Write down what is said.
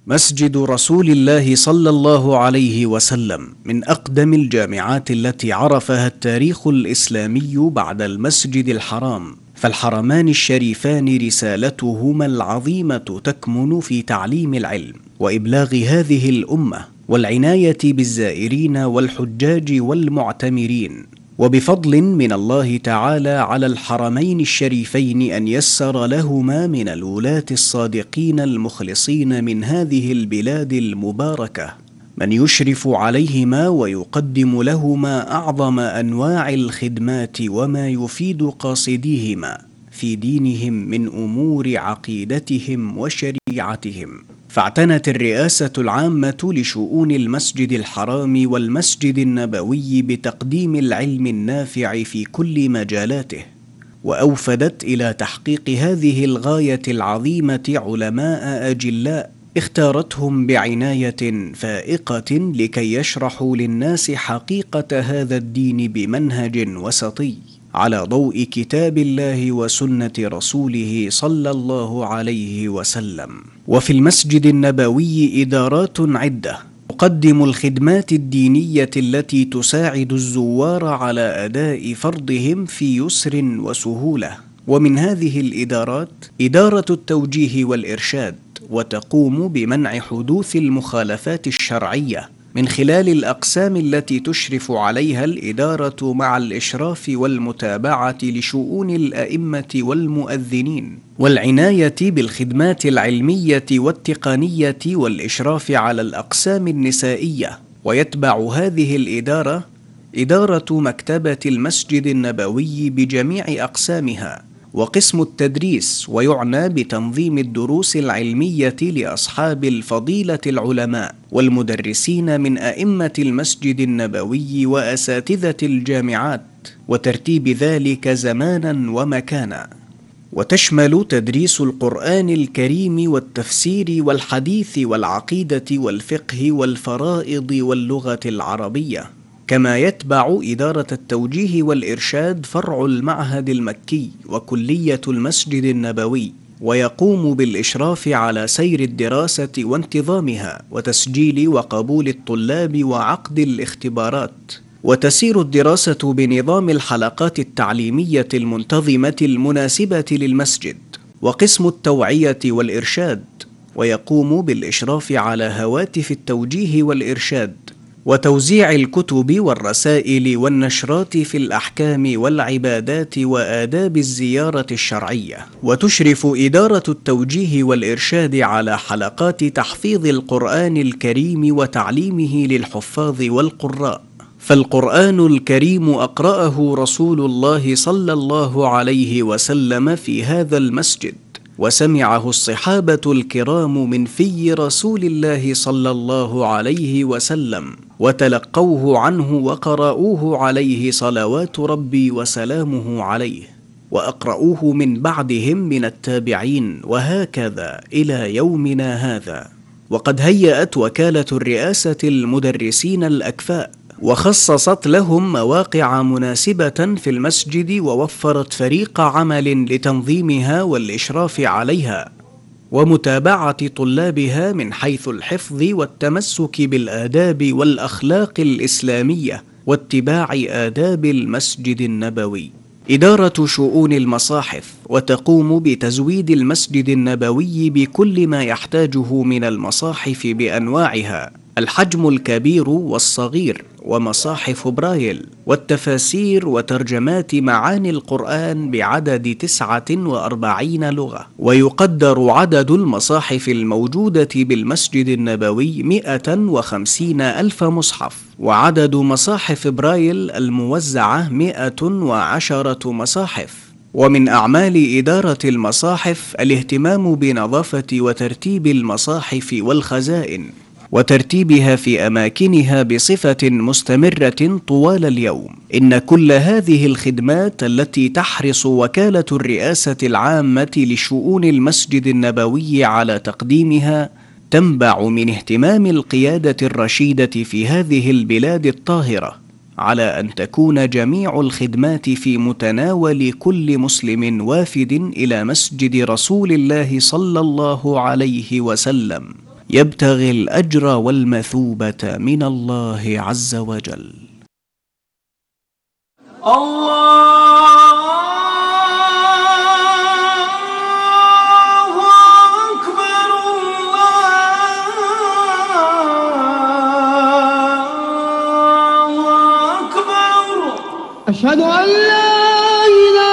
مسجد رسول الله صلى الله عليه وسلم من أقدم الجامعات التي عرفها التاريخ الإسلامي بعد المسجد الحرام، فالحرمان الشريفان رسالتهما العظيمة تكمن في تعليم العلم وإبلاغ هذه الأمة والعناية بالزائرين والحجاج والمعتمرين. وبفضل من الله تعالى على الحرمين الشريفين أن يسر لهما من الولاة الصادقين المخلصين من هذه البلاد المباركة من يشرف عليهما ويقدم لهما أعظم أنواع الخدمات وما يفيد قاصديهما في دينهم من أمور عقيدتهم وشريعتهم. فاعتنت الرئاسة العامة لشؤون المسجد الحرام والمسجد النبوي بتقديم العلم النافع في كل مجالاته، وأوفدت إلى تحقيق هذه الغاية العظيمة علماء أجلاء اختارتهم بعناية فائقة لكي يشرحوا للناس حقيقة هذا الدين بمنهج وسطي على ضوء كتاب الله وسنة رسوله صلى الله عليه وسلم. وفي المسجد النبوي إدارات عدة تقدم الخدمات الدينية التي تساعد الزوار على أداء فرضهم في يسر وسهولة، ومن هذه الإدارات إدارة التوجيه والإرشاد، وتقوم بمنع حدوث المخالفات الشرعية من خلال الأقسام التي تشرف عليها الإدارة مع الإشراف والمتابعة لشؤون الأئمة والمؤذنين، والعناية بالخدمات العلمية والتقنية والإشراف على الأقسام النسائية. ويتبع هذه الإدارة إدارة مكتبة المسجد النبوي بجميع أقسامها وقسم التدريس، ويعنى بتنظيم الدروس العلمية لأصحاب الفضيلة العلماء والمدرسين من أئمة المسجد النبوي وأساتذة الجامعات، وترتيب ذلك زمانا ومكانا. وتشمل تدريس القرآن الكريم والتفسير والحديث والعقيدة والفقه والفرائض واللغة العربية. كما يتبع إدارة التوجيه والإرشاد فرع المعهد المكي وكلية المسجد النبوي، ويقوم بالإشراف على سير الدراسة وانتظامها وتسجيل وقبول الطلاب وعقد الاختبارات. وتسير الدراسة بنظام الحلقات التعليمية المنتظمة المناسبة للمسجد. وقسم التوعية والإرشاد ويقوم بالإشراف على هواتف التوجيه والإرشاد وتوزيع الكتب والرسائل والنشرات في الأحكام والعبادات وآداب الزيارة الشرعية. وتشرف إدارة التوجيه والإرشاد على حلقات تحفيظ القرآن الكريم وتعليمه للحفاظ والقراء، فالقرآن الكريم أقرأه رسول الله صلى الله عليه وسلم في هذا المسجد، وسمعه الصحابة الكرام من في رسول الله صلى الله عليه وسلم، وتلقوه عنه وقرأوه عليه صلوات ربي وسلامه عليه، وأقرأوه من بعدهم من التابعين، وهكذا إلى يومنا هذا. وقد هيأت وكالة الرئاسة المدرسين الأكفاء وخصصت لهم مواقع مناسبة في المسجد، ووفرت فريق عمل لتنظيمها والإشراف عليها ومتابعة طلابها من حيث الحفظ والتمسك بالآداب والأخلاق الإسلامية واتباع آداب المسجد النبوي. إدارة شؤون المصاحف وتقوم بتزويد المسجد النبوي بكل ما يحتاجه من المصاحف بأنواعها، الحجم الكبير والصغير، ومصاحف برايل، والتفاسير وترجمات معاني القرآن بعدد 49 لغة. ويقدر عدد المصاحف الموجودة بالمسجد النبوي 150,000 مصحف، وعدد مصاحف برايل الموزعة 110 مصاحف. ومن أعمال إدارة المصاحف الاهتمام بنظافة وترتيب المصاحف والخزائن وترتيبها في أماكنها بصفة مستمرة طوال اليوم. إن كل هذه الخدمات التي تحرص وكالة الرئاسة العامة لشؤون المسجد النبوي على تقديمها تنبع من اهتمام القيادة الرشيدة في هذه البلاد الطاهرة على أن تكون جميع الخدمات في متناول كل مسلم وافد إلى مسجد رسول الله صلى الله عليه وسلم، يبتغي الأجر والمثوبة من الله عز وجل. أشهد أن لا إله